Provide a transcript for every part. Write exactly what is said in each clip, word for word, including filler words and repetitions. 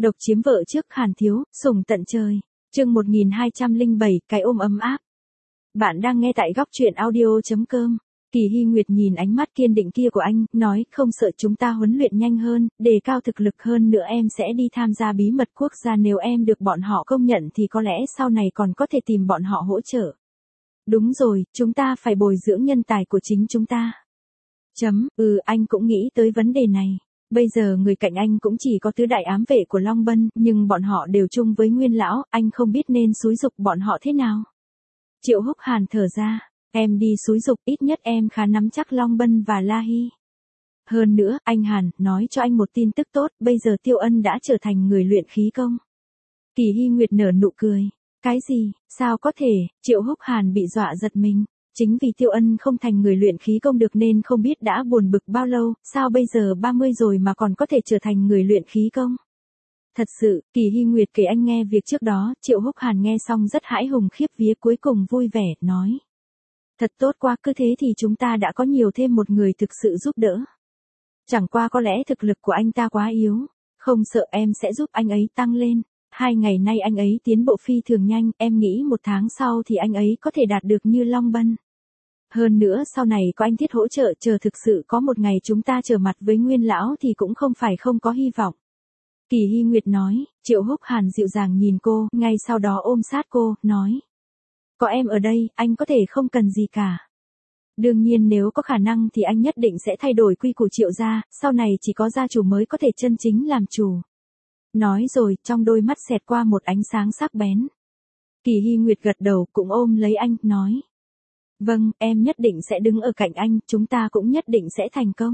Độc chiếm vợ trước Hàn Thiếu, sủng tận trời. Chương một nghìn hai trăm lẻ bảy, cái ôm ấm áp. Bạn đang nghe tại góc truyện audio chấm com. Kỳ Hy Nguyệt nhìn ánh mắt kiên định kia của anh, nói, không sợ chúng ta huấn luyện nhanh hơn, đề cao thực lực hơn nữa em sẽ đi tham gia bí mật quốc gia, nếu em được bọn họ công nhận thì có lẽ sau này còn có thể tìm bọn họ hỗ trợ. Đúng rồi, chúng ta phải bồi dưỡng nhân tài của chính chúng ta. Chấm, ừ, anh cũng nghĩ tới vấn đề này. Bây giờ người cạnh anh cũng chỉ có tứ đại ám vệ của Long Bân, nhưng bọn họ đều chung với Nguyên lão, anh không biết nên xúi giục bọn họ thế nào. Triệu Húc Hàn thở ra, em đi xúi giục, ít nhất em khá nắm chắc Long Bân và La Hy. Hơn nữa, anh Hàn, nói cho anh một tin tức tốt, bây giờ Tiêu Ân đã trở thành người luyện khí công. Kỳ Hy Nguyệt nở nụ cười. Cái gì, sao có thể? Triệu Húc Hàn bị dọa giật mình. Chính vì Tiêu Ân không thành người luyện khí công được nên không biết đã buồn bực bao lâu, sao bây giờ ba mươi rồi mà còn có thể trở thành người luyện khí công. Thật sự, Kỳ Hy Nguyệt kể anh nghe việc trước đó, Triệu Húc Hàn nghe xong rất hãi hùng khiếp vía, cuối cùng vui vẻ, nói. Thật tốt quá, cứ thế thì chúng ta đã có nhiều thêm một người thực sự giúp đỡ. Chẳng qua có lẽ thực lực của anh ta quá yếu, không sợ em sẽ giúp anh ấy tăng lên. Hai ngày nay anh ấy tiến bộ phi thường nhanh, em nghĩ một tháng sau thì anh ấy có thể đạt được như Long Bân. Hơn nữa sau này có anh Thiết hỗ trợ, chờ thực sự có một ngày chúng ta trở mặt với Nguyên lão thì cũng không phải không có hy vọng. Kỳ Hy Nguyệt nói. Triệu Húc Hàn dịu dàng nhìn cô, ngay sau đó ôm sát cô, nói. Có em ở đây, anh có thể không cần gì cả. Đương nhiên nếu có khả năng thì anh nhất định sẽ thay đổi quy củ Triệu gia, sau này chỉ có gia chủ mới có thể chân chính làm chủ. Nói rồi, trong đôi mắt xẹt qua một ánh sáng sắc bén. Kỳ Hy Nguyệt gật đầu, cũng ôm lấy anh, nói. Vâng, em nhất định sẽ đứng ở cạnh anh, chúng ta cũng nhất định sẽ thành công.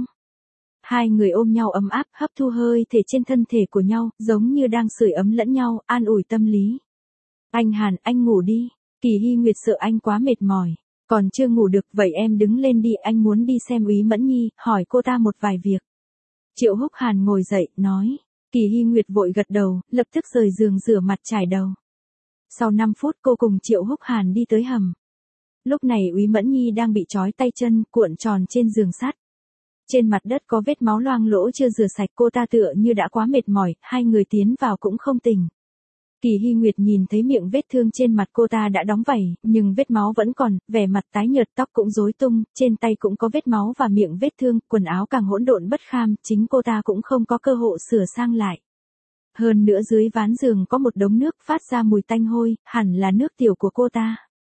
Hai người ôm nhau ấm áp, hấp thu hơi thể trên thân thể của nhau, giống như đang sưởi ấm lẫn nhau, an ủi tâm lý. Anh Hàn, anh ngủ đi. Kỳ Hy Nguyệt sợ anh quá mệt mỏi. Còn chưa ngủ được, vậy em đứng lên đi, anh muốn đi xem Úy Mẫn Nhi, hỏi cô ta một vài việc. Triệu Húc Hàn ngồi dậy, nói. Kỳ Hy Nguyệt vội gật đầu, lập tức rời giường rửa mặt trải đầu. Sau năm phút cô cùng Triệu Húc Hàn đi tới hầm. Lúc này Úy Mẫn Nhi đang bị trói tay chân, cuộn tròn trên giường sắt. Trên mặt đất có vết máu loang lỗ chưa rửa sạch, cô ta tựa như đã quá mệt mỏi, hai người tiến vào cũng không tỉnh. Kỳ Hy Nguyệt nhìn thấy miệng vết thương trên mặt cô ta đã đóng vảy, nhưng vết máu vẫn còn, vẻ mặt tái nhợt, tóc cũng rối tung, trên tay cũng có vết máu và miệng vết thương, quần áo càng hỗn độn bất kham, chính cô ta cũng không có cơ hội sửa sang lại. Hơn nữa dưới ván giường có một đống nước phát ra mùi tanh hôi, hẳn là nước tiểu của cô ta.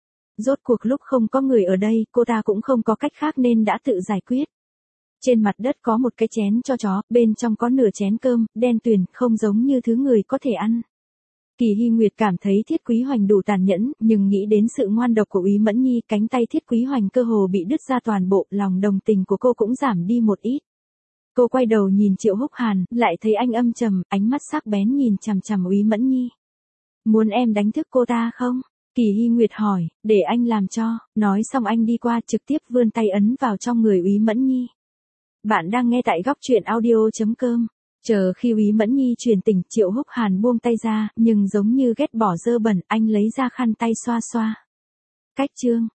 Rốt cuộc lúc không có người ở đây, cô ta cũng không có cách khác nên đã tự giải quyết. Trên mặt đất có một cái chén cho chó, bên trong có nửa chén cơm, đen tuyền, không giống như thứ người có thể ăn. Kỳ Hy Nguyệt cảm thấy Thiết Quý Hoành đủ tàn nhẫn, nhưng nghĩ đến sự ngoan độc của Úy Mẫn Nhi, cánh tay Thiết Quý Hoành cơ hồ bị đứt ra toàn bộ, lòng đồng tình của cô cũng giảm đi một ít. Cô quay đầu nhìn Triệu Húc Hàn, lại thấy anh âm trầm, ánh mắt sắc bén nhìn chằm chằm Úy Mẫn Nhi. Muốn em đánh thức cô ta không? Kỳ Hy Nguyệt hỏi, để anh làm cho. Nói xong anh đi qua trực tiếp vươn tay ấn vào trong người Úy Mẫn Nhi. Bạn đang nghe tại góc truyện audio chấm com. Chờ khi Úy Mẫn Nhi truyền tỉnh, Triệu Húc Hàn buông tay ra, nhưng giống như ghét bỏ dơ bẩn, anh lấy ra khăn tay xoa xoa. Cách chương.